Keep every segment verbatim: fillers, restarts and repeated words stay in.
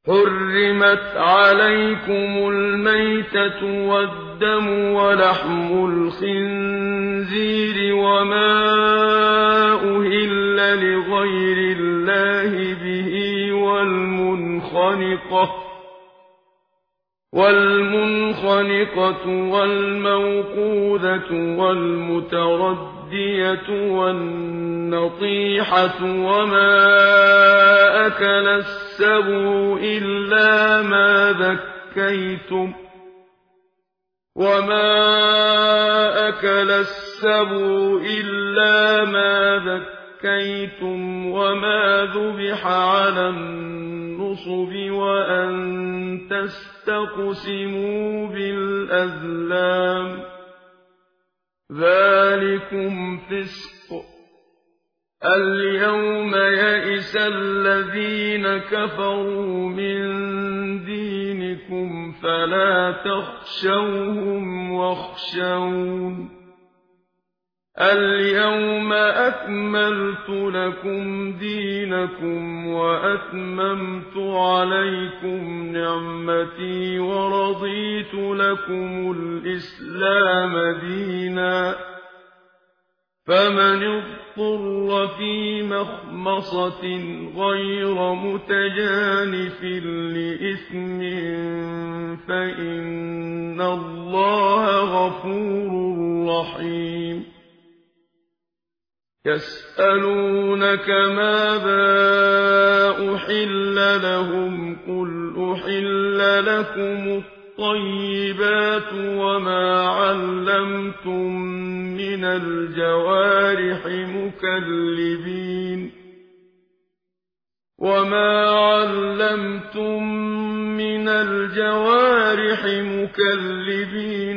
حُرِّمَتْ عَلَيْكُمُ الْمَيْتَةُ وَالدَّمُ وَلَحْمُ الْخِنزِيرِ وَمَا أُهِلَّ لِغَيْرِ اللَّهِ بِهِ وَالْمُنْخَنِقَةُ وَالْمُنْخَنِقَةُ وَالْمَوْقُوذَةُ وَالْمُتَرَدِّيَةُ وَالنَّطِيحَةُ وَمَا أَكَلَ السَّبُعُ إِلَّا مَا ذَكَّيْتُمْ وَمَا أَكَلَ السَّبُعُ إِلَّا مَا ذَكَّيْتُمْ وَمَا ذُبِحَ عَلَى النُّصُبِ وَأَن تَسْتَقْسِمُوا بِالْأَزْلَامِ ۚ ذَٰلِكُمْ فِسْقٌ ۗ الْيَوْمَ يَئِسَ الَّذِينَ كَفَرُوا مِن دِينِكُمْ فَلَا تَخْشَوْهُمْ وَاخْشَوْنِ ۚ الْيَوْمَ أَكْمَلْتُ لَكُمْ دِينَكُمْ وَأَتْمَمْتُ عَلَيْكُمْ نِعْمَتِي وَرَضِيتُ لَكُمُ الْإِسْلَامَ دِينًا ۚ فَمَنِ اضْطُرَّ فِي مَخْمَصَةٍ غَيْرَ مُتَجَانِفٍ لِّإِثْمٍ فَإِنَّ اللَّهَ غَفُورٌ رَّحِيمٌ يَسْأَلُونَكَ مَاذَا أُحِلَّ لَهُمْ ۖ قُلْ أُحِلَّ لَكُمُ الطَّيِّبَاتُ وَمَا عَلَّمْتُم مِّنَ الْجَوَارِحِ مُكَلِّبِينَ وَمَا عَلَّمْتُم مِّنَ الْجَوَارِحِ مُكَلِّبِينَ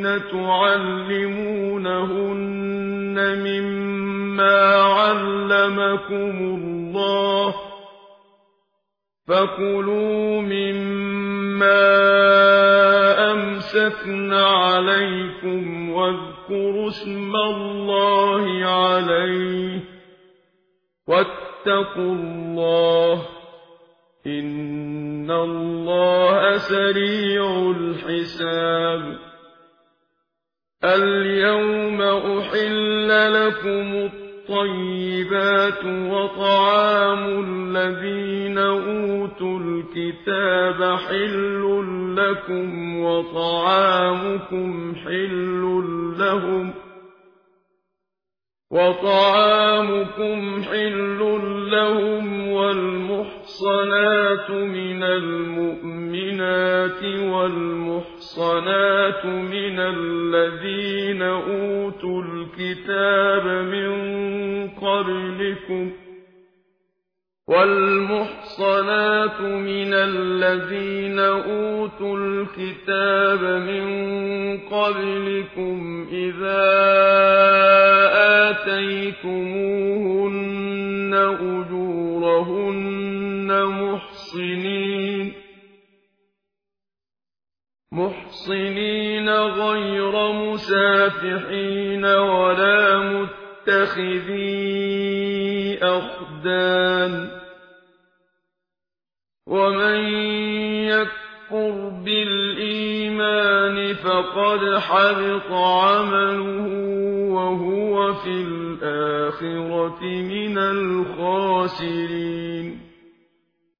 تُعَلِّمُونَهُنَّ مِمَّا عَلَّمَكُمُ اللَّهُ ۖ فَكُلُوا مِمَّا أَمْسَكْنَ عَلَيْكُمْ وَاذْكُرُوا اسْمَ اللَّهِ عَلَيْهِ ۖ وَاتَّقُوا اللَّهَ ۚ إِنَّ اللَّهَ سَرِيعُ الْحِسَابِ الْيَوْمَ أُحِلَّ لَكُمُ الطَّيِّبَاتُ وَطَعَامُ الَّذِينَ أُوتُوا الْكِتَابَ حِلٌّ لَّكُمْ وَطَعَامُكُمْ حِلٌّ لَّهُمْ وَطَعَامُكُمْ حِلٌّ لَّهُمْ وَالْمُحْصَنَاتُ مِنَ الْمُؤْمِنَاتِ وَالْمُحْصَنَاتُ مِنَ الَّذِينَ أُوتُوا الْكِتَابَ مِن قَبْلِكُمْ وَالْمُحْصَنَاتُ مِنَ الَّذِينَ أُوتُوا الْكِتَابَ مِن قَبْلِكُمْ إِذَا آتَيْتُمُوهُنَّ أُجُورَهُنَّ مُحْصِنِينَ مُحْصِنِينَ غَيْرَ مُسَافِحِينَ وَلَا مُتَّخِذِي أَخْدَانٍ ۚ وَمَن يَكْفُرْ بِالْإِيمَانِ فَقَدْ حَبِطَ عَمَلُهُ وَهُوَ فِي الْآخِرَةِ مِنَ الْخَاسِرِينَ